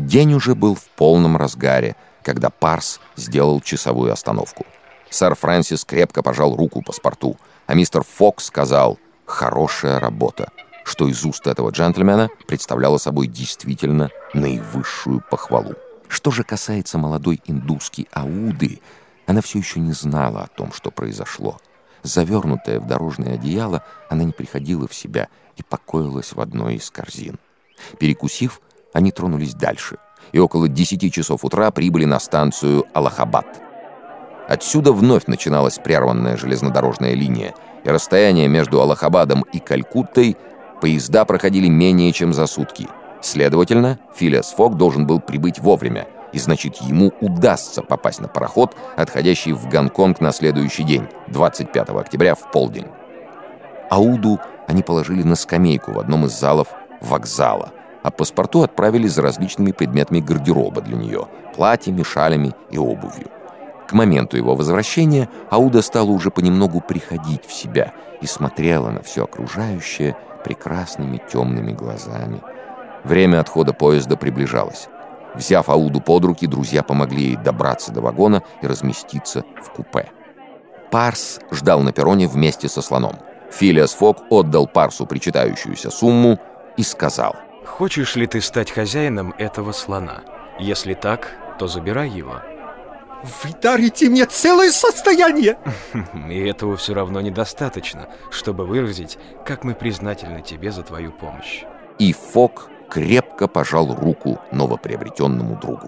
День уже был в полном разгаре, когда Парс сделал часовую остановку. Сэр Фрэнсис крепко пожал руку паспорту, а мистер Фок сказал «хорошая работа», что из уст этого джентльмена представляло собой действительно наивысшую похвалу. Что же касается молодой индуски Ауды, она все еще не знала о том, что произошло. Завернутая в дорожное одеяло, она не приходила в себя и покоилась в одной из корзин. Перекусив, они тронулись дальше, и около 10 часов утра прибыли на станцию Аллахабад. Отсюда вновь начиналась прерванная железнодорожная линия, и расстояние между Аллахабадом и Калькуттой поезда проходили менее чем за сутки. Следовательно, Филиас Фок должен был прибыть вовремя, и значит, ему удастся попасть на пароход, отходящий в Гонконг на следующий день, 25 октября в полдень. Ауду они положили на скамейку в одном из залов вокзала, а паспорту отправили за различными предметами гардероба для нее – платьями, шалями и обувью. К моменту его возвращения Ауда стала уже понемногу приходить в себя и смотрела на все окружающее прекрасными темными глазами. Время отхода поезда приближалось. Взяв Ауду под руки, друзья помогли ей добраться до вагона и разместиться в купе. Парс ждал на перроне вместе со слоном. Филиас Фок отдал Парсу причитающуюся сумму и сказал: «Хочешь ли ты стать хозяином этого слона? Если так, то забирай его». Вы дарите мне целое состояние! И этого все равно недостаточно, чтобы выразить, как мы признательны тебе за твою помощь. И Фок крепко пожал руку новоприобретенному другу.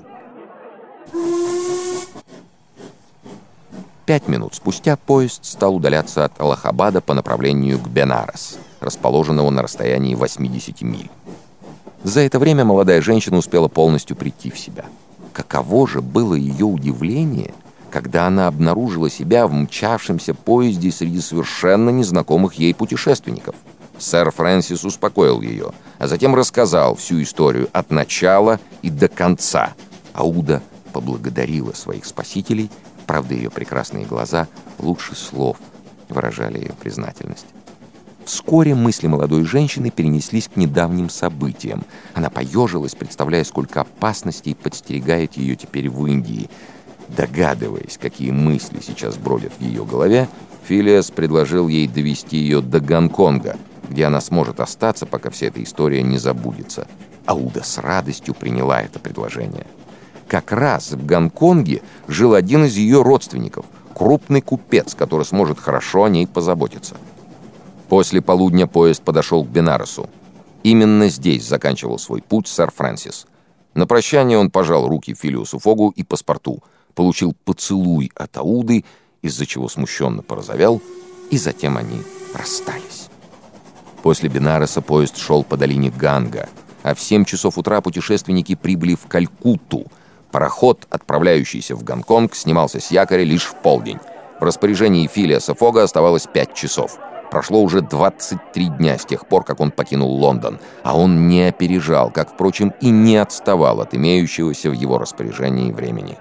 5 минут спустя поезд стал удаляться от Аллахабада по направлению к Бенарес, расположенного на расстоянии 80 миль. За это время молодая женщина успела полностью прийти в себя. Каково же было ее удивление, когда она обнаружила себя в мчавшемся поезде среди совершенно незнакомых ей путешественников. Сэр Фрэнсис успокоил ее, а затем рассказал всю историю от начала и до конца. Ауда поблагодарила своих спасителей, правда, ее прекрасные глаза лучше слов выражали ее признательность. Вскоре мысли молодой женщины перенеслись к недавним событиям. Она поежилась, представляя, сколько опасностей подстерегает ее теперь в Индии. Догадываясь, какие мысли сейчас бродят в ее голове, Филиас предложил ей довести ее до Гонконга, где она сможет остаться, пока вся эта история не забудется. Ауда с радостью приняла это предложение. Как раз в Гонконге жил один из ее родственников, крупный купец, который сможет хорошо о ней позаботиться. После полудня поезд подошел к Бенаресу. Именно здесь заканчивал свой путь сэр Фрэнсис. На прощание он пожал руки Филиасу Фогу и паспорту, получил поцелуй от Ауды, из-за чего смущенно порозовел, и затем они расстались. После Бенареса поезд шел по долине Ганга, а в 7 часов утра путешественники прибыли в Калькутту. Пароход, отправляющийся в Гонконг, снимался с якоря лишь в полдень. В распоряжении Филиаса Фога оставалось 5 часов. Прошло уже 23 дня с тех пор, как он покинул Лондон, а он не опережал, как, впрочем, и не отставал от имеющегося в его распоряжении времени.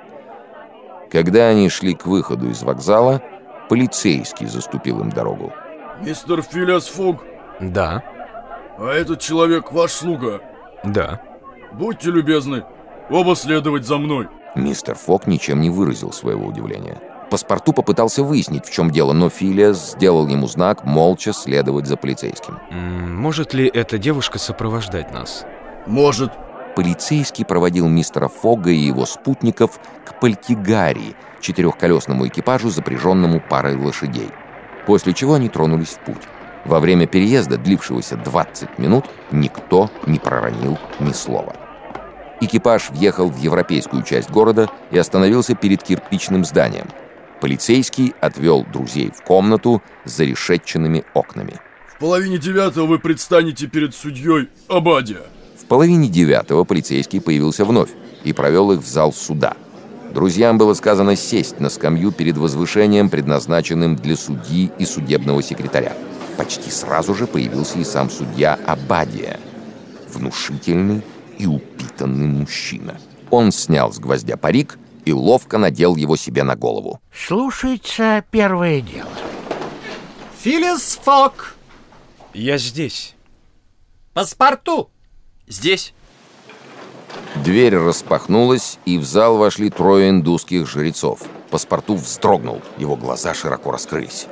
Когда они шли к выходу из вокзала, полицейский заступил им дорогу. «Мистер Филиас Фог?» «Да». «А этот человек ваш слуга?» «Да». «Будьте любезны, оба следовать за мной». Мистер Фог ничем не выразил своего удивления. Паспорту попытался выяснить, в чем дело, но Филиас сделал ему знак молча следовать за полицейским. «Может ли эта девушка сопровождать нас?» «Может». Полицейский проводил мистера Фога и его спутников к Пальтигари, 4-колесному экипажу, запряженному парой лошадей. После чего они тронулись в путь. Во время переезда, длившегося 20 минут, никто не проронил ни слова. Экипаж въехал в европейскую часть города и остановился перед кирпичным зданием. Полицейский отвел друзей в комнату с зарешетченными окнами. «В 8:30 вы предстанете перед судьей Абадия». В 8:30 полицейский появился вновь и провел их в зал суда. Друзьям было сказано сесть на скамью перед возвышением, предназначенным для судьи и судебного секретаря. Почти сразу же появился и сам судья Абадия. Внушительный и упитанный мужчина. Он снял с гвоздя парик и ловко надел его себе на голову. Слушается первое дело. Филиас Фок! Я здесь. Паспорту! Здесь. Дверь распахнулась, и в зал вошли 3 индусских жрецов. Паспорту вздрогнул, его глаза широко раскрылись.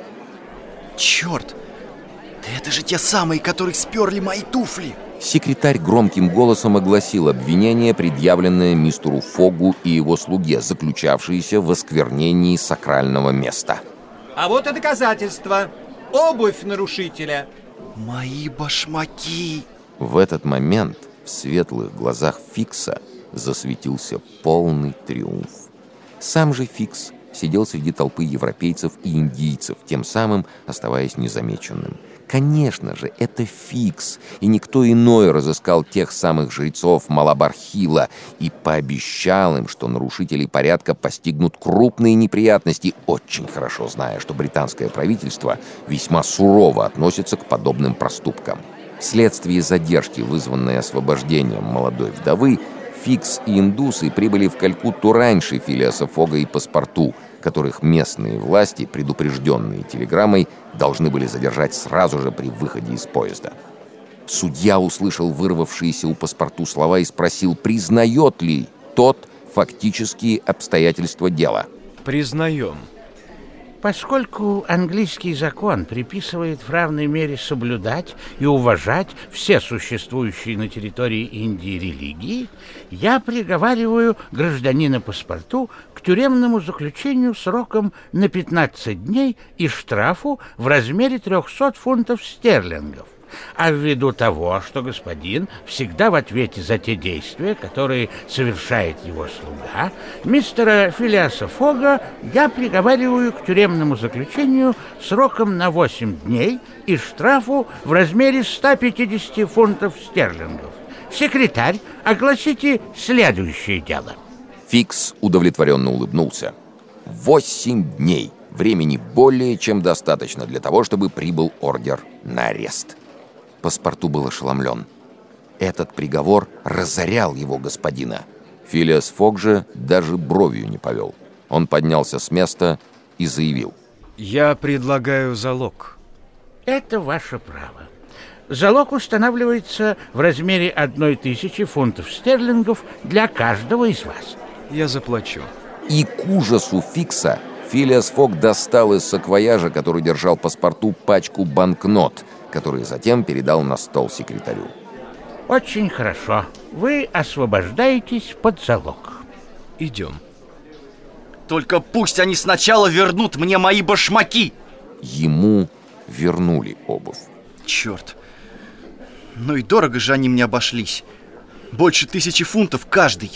Черт! Да это же те самые, которые сперли мои туфли! Секретарь громким голосом огласил обвинение, предъявленное мистеру Фогу и его слуге, заключавшееся в осквернении сакрального места. А вот и доказательства. Обувь нарушителя. Мои башмаки! В этот момент в светлых глазах Фикса засветился полный триумф. Сам же Фикс сидел среди толпы европейцев и индийцев, тем самым оставаясь незамеченным. Конечно же, это Фикс, и никто иной разыскал тех самых жрецов Малабархила и пообещал им, что нарушителей порядка постигнут крупные неприятности, очень хорошо зная, что британское правительство весьма сурово относится к подобным проступкам. Вследствие задержки, вызванной освобождением молодой вдовы, Фикс и индусы прибыли в Калькутту раньше Филиаса Фога и Паспорту, которых местные власти, предупрежденные телеграммой, должны были задержать сразу же при выходе из поезда. Судья услышал вырвавшиеся у Паспорту слова и спросил, признает ли тот фактические обстоятельства дела. Признаем. Поскольку английский закон приписывает в равной мере соблюдать и уважать все существующие на территории Индии религии, я приговариваю гражданина Паспорту к тюремному заключению сроком на 15 дней и штрафу в размере 300 фунтов стерлингов. А ввиду того, что господин всегда в ответе за те действия, которые совершает его слуга, мистера Филиаса Фога я приговариваю к тюремному заключению сроком на 8 дней и штрафу в размере 150 фунтов стерлингов. Секретарь, огласите следующее дело. Фикс удовлетворенно улыбнулся. 8 дней. Времени более чем достаточно для того, чтобы прибыл ордер на арест. Паспорту был ошеломлен. Этот приговор разорял его господина. Филиас Фог же даже бровью не повел. Он поднялся с места и заявил. Я предлагаю залог. Это ваше право. Залог устанавливается в размере 1000 фунтов стерлингов для каждого из вас. Я заплачу. И к ужасу Фикса Филиас Фог достал из саквояжа, который держал Паспорту, пачку банкнот, который затем передал на стол секретарю. Очень хорошо. Вы освобождаетесь под залог. Идем. Только пусть они сначала вернут мне мои башмаки! Ему вернули обувь. Черт. Ну и дорого же они мне обошлись. Больше 1000 фунтов каждый.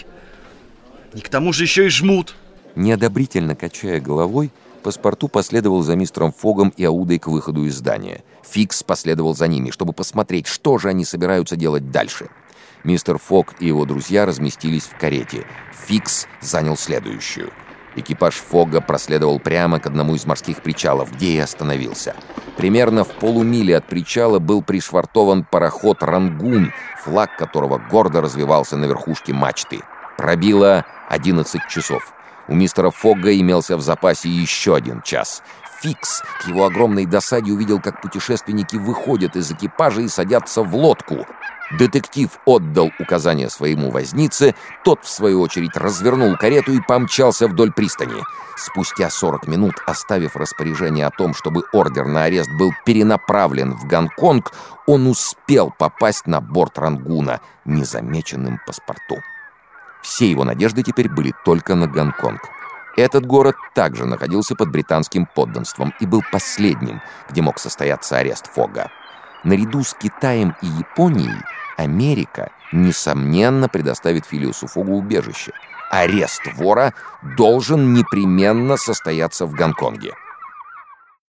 И к тому же еще и жмут. Неодобрительно качая головой, Паспорту последовал за мистером Фогом и Аудой к выходу из здания. Фикс последовал за ними, чтобы посмотреть, что же они собираются делать дальше. Мистер Фог и его друзья разместились в карете. Фикс занял следующую. Экипаж Фога проследовал прямо к одному из морских причалов, где и остановился. Примерно в полумиле от причала был пришвартован пароход «Рангун», флаг которого гордо развивался на верхушке мачты. Пробило 11 часов. У мистера Фога имелся в запасе еще 1 час. Фикс к его огромной досаде увидел, как путешественники выходят из экипажа и садятся в лодку. Детектив отдал указание своему вознице, тот, в свою очередь, развернул карету и помчался вдоль пристани. Спустя 40 минут, оставив распоряжение о том, чтобы ордер на арест был перенаправлен в Гонконг, он успел попасть на борт «Рангуна» незамеченным Паспорту. Все его надежды теперь были только на Гонконг. Этот город также находился под британским подданством и был последним, где мог состояться арест Фога. Наряду с Китаем и Японией Америка, несомненно, предоставит Филиасу Фогу убежище. Арест вора должен непременно состояться в Гонконге.